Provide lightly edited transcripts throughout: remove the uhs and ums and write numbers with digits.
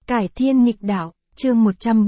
Cải thiên nghịch đạo, chương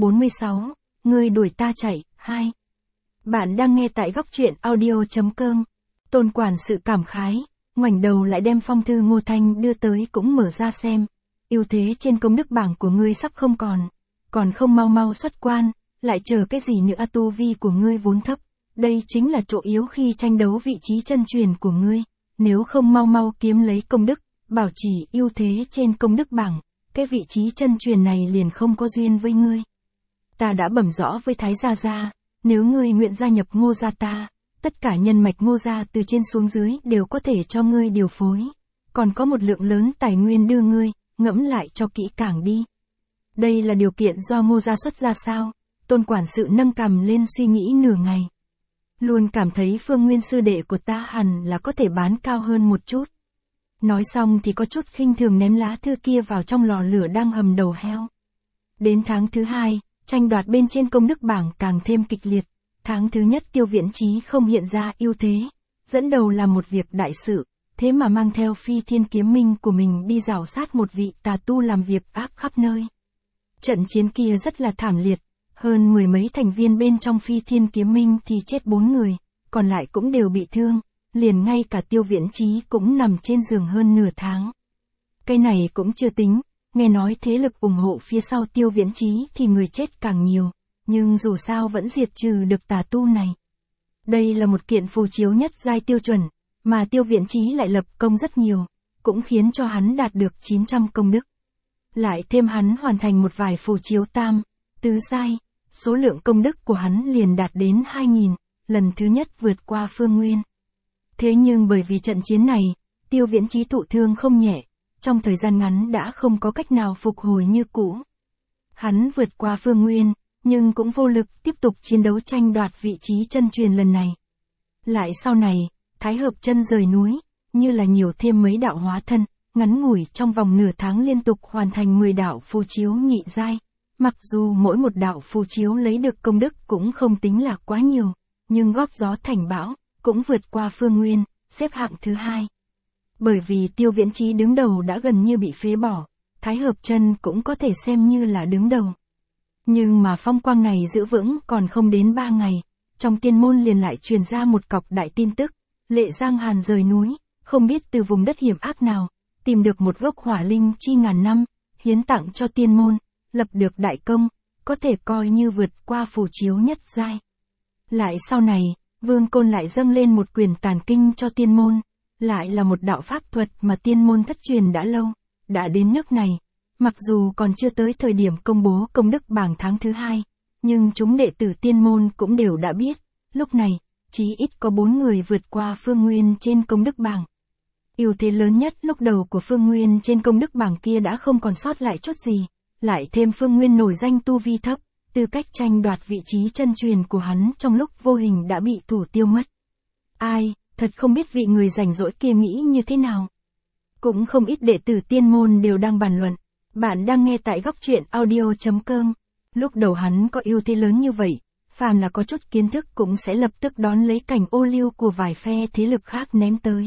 146, ngươi đuổi ta chạy, 2. Bạn đang nghe tại góc truyện audio.com. Tôn quản sự cảm khái, ngoảnh đầu lại đem phong thư Ngô Thanh đưa tới cũng mở ra xem. Ưu thế trên công đức bảng của ngươi sắp không còn không mau mau xuất quan, lại chờ cái gì nữa, tu vi của ngươi vốn thấp. Đây chính là chỗ yếu khi tranh đấu vị trí chân truyền của ngươi, nếu không mau mau kiếm lấy công đức, bảo trì ưu thế trên công đức bảng, cái vị trí chân truyền này liền không có duyên với ngươi. Ta đã bẩm rõ với Thái Gia, nếu ngươi nguyện gia nhập Ngô gia ta, tất cả nhân mạch Ngô gia từ trên xuống dưới đều có thể cho ngươi điều phối, còn có một lượng lớn tài nguyên đưa ngươi, ngẫm lại cho kỹ càng đi. Đây là điều kiện do Ngô gia xuất ra sao? Tôn quản sự nâng cằm lên suy nghĩ nửa ngày. Luôn cảm thấy Phương Nguyên sư đệ của ta hẳn là có thể bán cao hơn một chút. Nói xong thì có chút khinh thường ném lá thư kia vào trong lò lửa đang hầm đầu heo. Đến tháng thứ 2, tranh đoạt bên trên công đức bảng càng thêm kịch liệt. Tháng thứ nhất Tiêu Viễn Chí không hiện ra ưu thế, dẫn đầu là một việc đại sự, thế mà mang theo Phi Thiên Kiếm Minh của mình đi rảo sát một vị tà tu làm việc ác khắp nơi. Trận chiến kia rất là thảm liệt, hơn 10 mấy thành viên bên trong Phi Thiên Kiếm Minh thì chết 4 người, còn lại cũng đều bị thương, liền ngay cả Tiêu Viễn Chí cũng nằm trên giường hơn nửa tháng. Cái này cũng chưa tính, nghe nói thế lực ủng hộ phía sau Tiêu Viễn Chí thì người chết càng nhiều, nhưng dù sao vẫn diệt trừ được tà tu này. Đây là một kiện phù chiếu nhất giai tiêu chuẩn, mà Tiêu Viễn Chí lại lập công rất nhiều, cũng khiến cho hắn đạt được 900 công đức. Lại thêm hắn hoàn thành một vài phù chiếu tam, tứ giai, số lượng công đức của hắn liền đạt đến 2000, lần thứ nhất vượt qua Phương Nguyên. Thế nhưng bởi vì trận chiến này, Tiêu Viễn Chí thụ thương không nhẹ, trong thời gian ngắn đã không có cách nào phục hồi như cũ. Hắn vượt qua Phương Nguyên, nhưng cũng vô lực tiếp tục chiến đấu tranh đoạt vị trí chân truyền lần này. Lại sau này, Thái Hợp Chân rời núi, như là nhiều thêm mấy đạo hóa thân, ngắn ngủi trong vòng nửa tháng liên tục hoàn thành 10 đạo phù chiếu nhị giai. Mặc dù mỗi một đạo phù chiếu lấy được công đức cũng không tính là quá nhiều, nhưng góp gió thành bão, cũng vượt qua Phương Nguyên, xếp hạng thứ 2. Bởi vì Tiêu Viễn Chí đứng đầu đã gần như bị phế bỏ, Thái Hợp Chân cũng có thể xem như là đứng đầu. Nhưng mà phong quang này giữ vững còn không đến 3 ngày, trong tiên môn liền lại truyền ra một cọc đại tin tức, Lệ Giang Hàn rời núi, không biết từ vùng đất hiểm ác nào, tìm được một gốc hỏa linh chi ngàn năm, hiến tặng cho tiên môn, lập được đại công, có thể coi như vượt qua phù chiếu nhất giai. Lại sau này, Vương Côn lại dâng lên một quyển tàn kinh cho tiên môn, lại là một đạo pháp thuật mà tiên môn thất truyền đã lâu, đã đến nước này. Mặc dù còn chưa tới thời điểm công bố công đức bảng tháng thứ 2, nhưng chúng đệ tử tiên môn cũng đều đã biết, lúc này, chí ít có 4 người vượt qua Phương Nguyên trên công đức bảng. Ưu thế lớn nhất lúc đầu của Phương Nguyên trên công đức bảng kia đã không còn sót lại chút gì, lại thêm Phương Nguyên nổi danh tu vi thấp, tư cách tranh đoạt vị trí chân truyền của hắn trong lúc vô hình đã bị thủ tiêu mất. Ai, thật không biết vị người rảnh rỗi kia nghĩ như thế nào. Cũng không ít đệ tử tiên môn đều đang bàn luận. Bạn đang nghe tại góc truyện audio.com. Lúc đầu hắn có ưu thế lớn như vậy, phàm là có chút kiến thức cũng sẽ lập tức đón lấy cảnh ô liu của vài phe thế lực khác ném tới.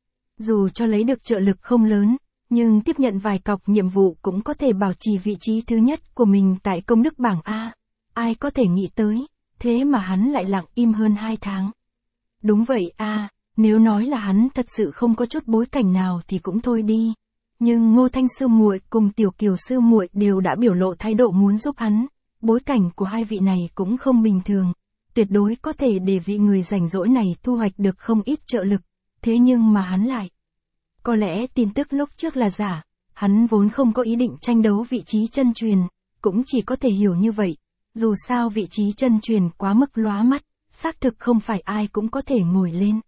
Dù cho lấy được trợ lực không lớn, nhưng tiếp nhận vài cọc nhiệm vụ cũng có thể bảo trì vị trí thứ nhất của mình tại công đức bảng A. Ai có thể nghĩ tới, thế mà hắn lại lặng im hơn 2 tháng. Đúng vậy A, nếu nói là hắn thật sự không có chút bối cảnh nào thì cũng thôi đi. Nhưng Ngô Thanh sư muội cùng Tiểu Kiều sư muội đều đã biểu lộ thái độ muốn giúp hắn, bối cảnh của hai vị này cũng không bình thường, tuyệt đối có thể để vị người rảnh rỗi này thu hoạch được không ít trợ lực, thế nhưng mà hắn lại. Có lẽ tin tức lúc trước là giả, hắn vốn không có ý định tranh đấu vị trí chân truyền, cũng chỉ có thể hiểu như vậy, dù sao vị trí chân truyền quá mức lóa mắt, xác thực không phải ai cũng có thể ngồi lên.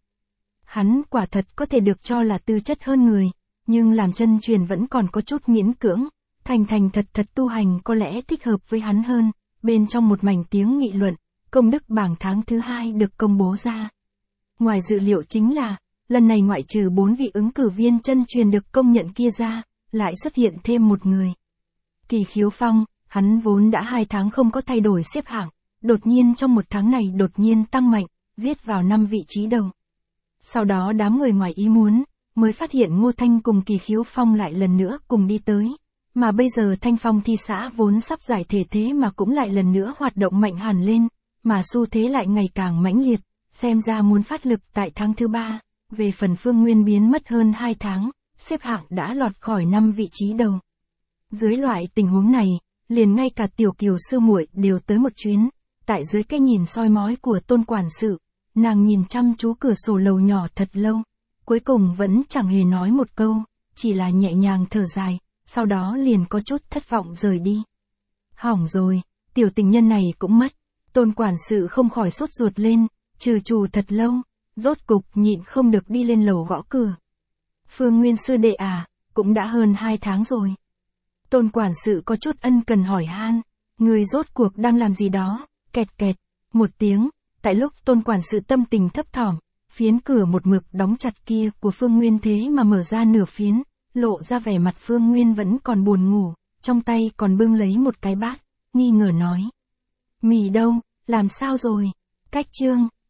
Hắn quả thật có thể được cho là tư chất hơn người. Nhưng làm chân truyền vẫn còn có chút miễn cưỡng, thành thật tu hành có lẽ thích hợp với hắn hơn. Bên trong một mảnh tiếng nghị luận, công đức bảng tháng thứ 2 được công bố ra. Ngoài dự liệu chính là, lần này ngoại trừ 4 vị ứng cử viên chân truyền được công nhận kia ra, lại xuất hiện thêm một người. Kỳ Khiếu Phong, hắn vốn đã 2 tháng không có thay đổi xếp hạng, đột nhiên trong 1 tháng này đột nhiên tăng mạnh, giết vào 5 vị trí đầu. Sau đó đám người ngoài ý muốn, mới phát hiện Ngô Thanh cùng Kỳ Khiếu Phong lại lần nữa cùng đi tới, Mà bây giờ thanh phong thi xã vốn sắp giải thể thế mà cũng lại lần nữa hoạt động mạnh hẳn lên, mà xu thế lại ngày càng mãnh liệt, xem ra muốn phát lực tại tháng thứ 3. Về phần Phương Nguyên biến mất hơn 2 tháng, xếp hạng đã lọt khỏi 5 vị trí đầu. Dưới loại tình huống này, liền ngay cả Tiểu Kiều sư muội đều tới một chuyến, tại dưới cái nhìn soi mói của Tôn quản sự, nàng nhìn chăm chú cửa sổ lầu nhỏ thật lâu, cuối cùng vẫn chẳng hề nói một câu, chỉ là nhẹ nhàng thở dài, sau đó liền có chút thất vọng rời đi. Hỏng rồi, tiểu tình nhân này cũng mất. Tôn quản sự không khỏi sốt ruột lên, trừ trù thật lâu, rốt cục nhịn không được đi lên lầu gõ cửa. Phương Nguyên sư đệ à, cũng đã hơn 2 tháng rồi. Tôn quản sự có chút ân cần hỏi han, người rốt cuộc đang làm gì đó, kẹt kẹt, một tiếng, tại lúc Tôn quản sự tâm tình thấp thỏm, phiến cửa một mực đóng chặt kia của Phương Nguyên thế mà mở ra nửa phiến, lộ ra vẻ mặt Phương Nguyên vẫn còn buồn ngủ, trong tay còn bưng lấy một cái bát, nghi ngờ nói. Mì đâu, làm sao rồi? Cách chương.